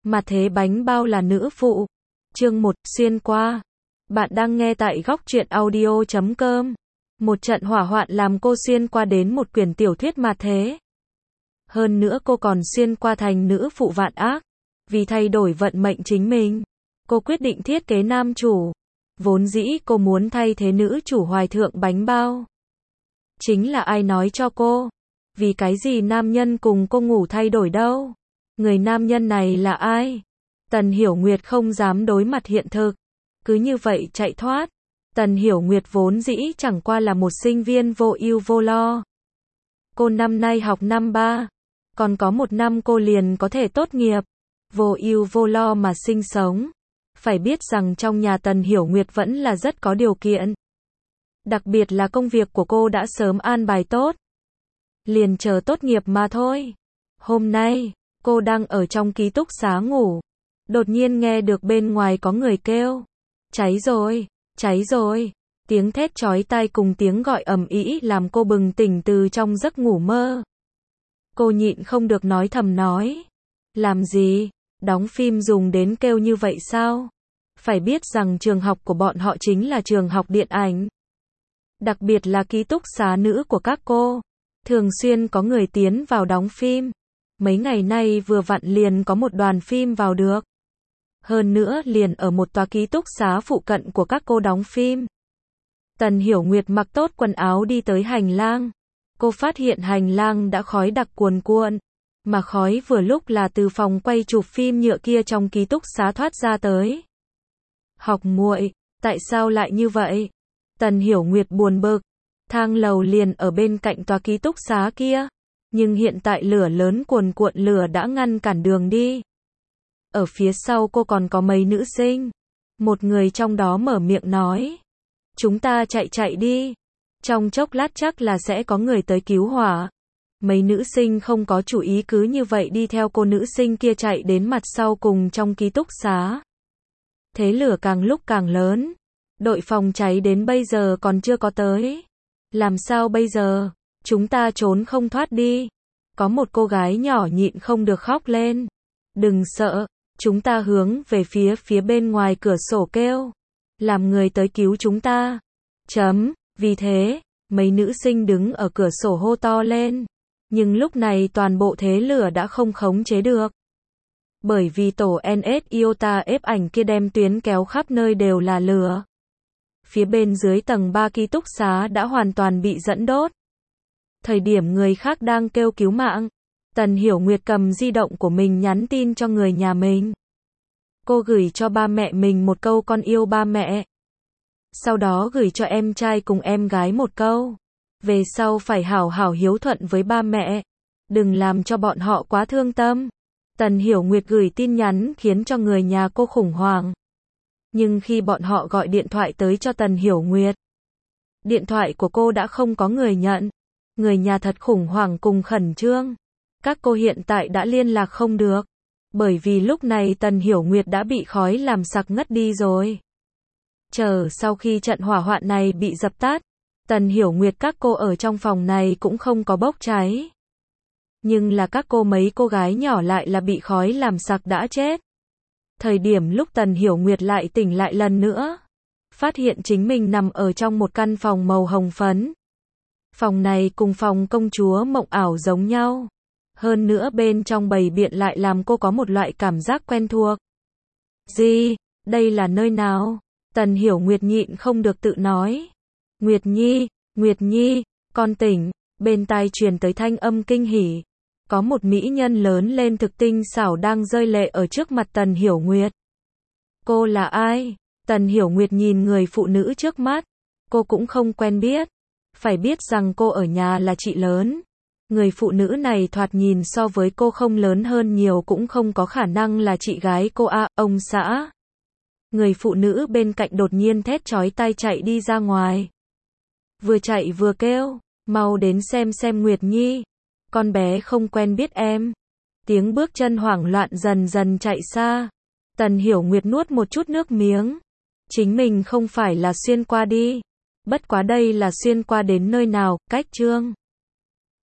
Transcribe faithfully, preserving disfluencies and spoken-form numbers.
Mà thế bánh bao là nữ phụ. Chương một, xuyên qua. Bạn đang nghe tại góc truyện audio chấm com. Một trận hỏa hoạn làm cô xuyên qua đến một quyển tiểu thuyết mà thế. Hơn nữa cô còn xuyên qua thành nữ phụ vạn ác. Vì thay đổi vận mệnh chính mình, cô quyết định thiết kế nam chủ. Vốn dĩ cô muốn thay thế nữ chủ hoài thượng bánh bao. Chính là ai nói cho cô? Vì cái gì nam nhân cùng cô ngủ thay đổi đâu? Người nam nhân này là ai? Tần Hiểu Nguyệt không dám đối mặt hiện thực. Cứ như vậy chạy thoát. Tần Hiểu Nguyệt vốn dĩ chẳng qua là một sinh viên vô ưu vô lo. Cô năm nay học năm ba. Còn có một năm cô liền có thể tốt nghiệp. Vô ưu vô lo mà sinh sống. Phải biết rằng trong nhà Tần Hiểu Nguyệt vẫn là rất có điều kiện. Đặc biệt là công việc của cô đã sớm an bài tốt. Liền chờ tốt nghiệp mà thôi. Hôm nay, cô đang ở trong ký túc xá ngủ. Đột nhiên nghe được bên ngoài có người kêu. Cháy rồi, cháy rồi. Tiếng thét chói tai cùng tiếng gọi ầm ĩ làm cô bừng tỉnh từ trong giấc ngủ mơ. Cô nhịn không được nói thầm nói. Làm gì? Đóng phim dùng đến kêu như vậy sao? Phải biết rằng trường học của bọn họ chính là trường học điện ảnh. Đặc biệt là ký túc xá nữ của các cô. Thường xuyên có người tiến vào đóng phim. Mấy ngày nay vừa vặn liền có một đoàn phim vào được. Hơn nữa liền ở một tòa ký túc xá phụ cận của các cô đóng phim. Tần Hiểu Nguyệt mặc tốt quần áo đi tới hành lang. Cô phát hiện hành lang đã khói đặc cuồn cuộn. Mà khói vừa lúc là từ phòng quay chụp phim nhựa kia trong ký túc xá thoát ra tới. Học muội, tại sao lại như vậy? Tần Hiểu Nguyệt buồn bực. Thang lầu liền ở bên cạnh tòa ký túc xá kia. Nhưng hiện tại lửa lớn cuồn cuộn lửa đã ngăn cản đường đi. Ở phía sau cô còn có mấy nữ sinh. Một người trong đó mở miệng nói. Chúng ta chạy chạy đi. Trong chốc lát chắc là sẽ có người tới cứu hỏa. Mấy nữ sinh không có chủ ý cứ như vậy đi theo cô nữ sinh kia chạy đến mặt sau cùng trong ký túc xá. Thế lửa càng lúc càng lớn. Đội phòng cháy đến bây giờ còn chưa có tới. Làm sao bây giờ? Chúng ta trốn không thoát đi. Có một cô gái nhỏ nhịn không được khóc lên. Đừng sợ, chúng ta hướng về phía phía bên ngoài cửa sổ kêu. Làm người tới cứu chúng ta. Chấm, vì thế, mấy nữ sinh đứng ở cửa sổ hô to lên. Nhưng lúc này toàn bộ thế lửa đã không khống chế được. Bởi vì tổ en ét Iota ép ảnh kia đem tuyến kéo khắp nơi đều là lửa. Phía bên dưới tầng ba ký túc xá đã hoàn toàn bị dẫn đốt. Thời điểm người khác đang kêu cứu mạng, Tần Hiểu Nguyệt cầm di động của mình nhắn tin cho người nhà mình. Cô gửi cho ba mẹ mình một câu con yêu ba mẹ. Sau đó gửi cho em trai cùng em gái một câu. Về sau phải hảo hảo hiếu thuận với ba mẹ. Đừng làm cho bọn họ quá thương tâm. Tần Hiểu Nguyệt gửi tin nhắn khiến cho người nhà cô khủng hoảng. Nhưng khi bọn họ gọi điện thoại tới cho Tần Hiểu Nguyệt, điện thoại của cô đã không có người nhận. Người nhà thật khủng hoảng cùng khẩn trương. Các cô hiện tại đã liên lạc không được. Bởi vì lúc này Tần Hiểu Nguyệt đã bị khói làm sặc ngất đi rồi. Chờ sau khi trận hỏa hoạn này bị dập tắt, Tần Hiểu Nguyệt các cô ở trong phòng này cũng không có bốc cháy. Nhưng là các cô mấy cô gái nhỏ lại là bị khói làm sặc đã chết. Thời điểm lúc Tần Hiểu Nguyệt lại tỉnh lại lần nữa, phát hiện chính mình nằm ở trong một căn phòng màu hồng phấn. Phòng này cùng phòng công chúa mộng ảo giống nhau. Hơn nữa bên trong bày biện lại làm cô có một loại cảm giác quen thuộc. Gì? Đây là nơi nào? Tần Hiểu Nguyệt nhịn không được tự nói. Nguyệt Nhi, Nguyệt Nhi, con tỉnh. Bên tai truyền tới thanh âm kinh hỉ. Có một mỹ nhân lớn lên thực tinh xảo đang rơi lệ ở trước mặt Tần Hiểu Nguyệt. Cô là ai? Tần Hiểu Nguyệt nhìn người phụ nữ trước mắt. Cô cũng không quen biết. Phải biết rằng cô ở nhà là chị lớn. Người phụ nữ này thoạt nhìn so với cô không lớn hơn nhiều cũng không có khả năng là chị gái cô a, à, ông xã. Người phụ nữ bên cạnh đột nhiên thét chói tai chạy đi ra ngoài. Vừa chạy vừa kêu, mau đến xem xem Nguyệt Nhi. Con bé không quen biết em. Tiếng bước chân hoảng loạn dần dần chạy xa. Tần Hiểu Nguyệt nuốt một chút nước miếng. Chính mình không phải là xuyên qua đi. Bất quá đây là xuyên qua đến nơi nào, cách chương.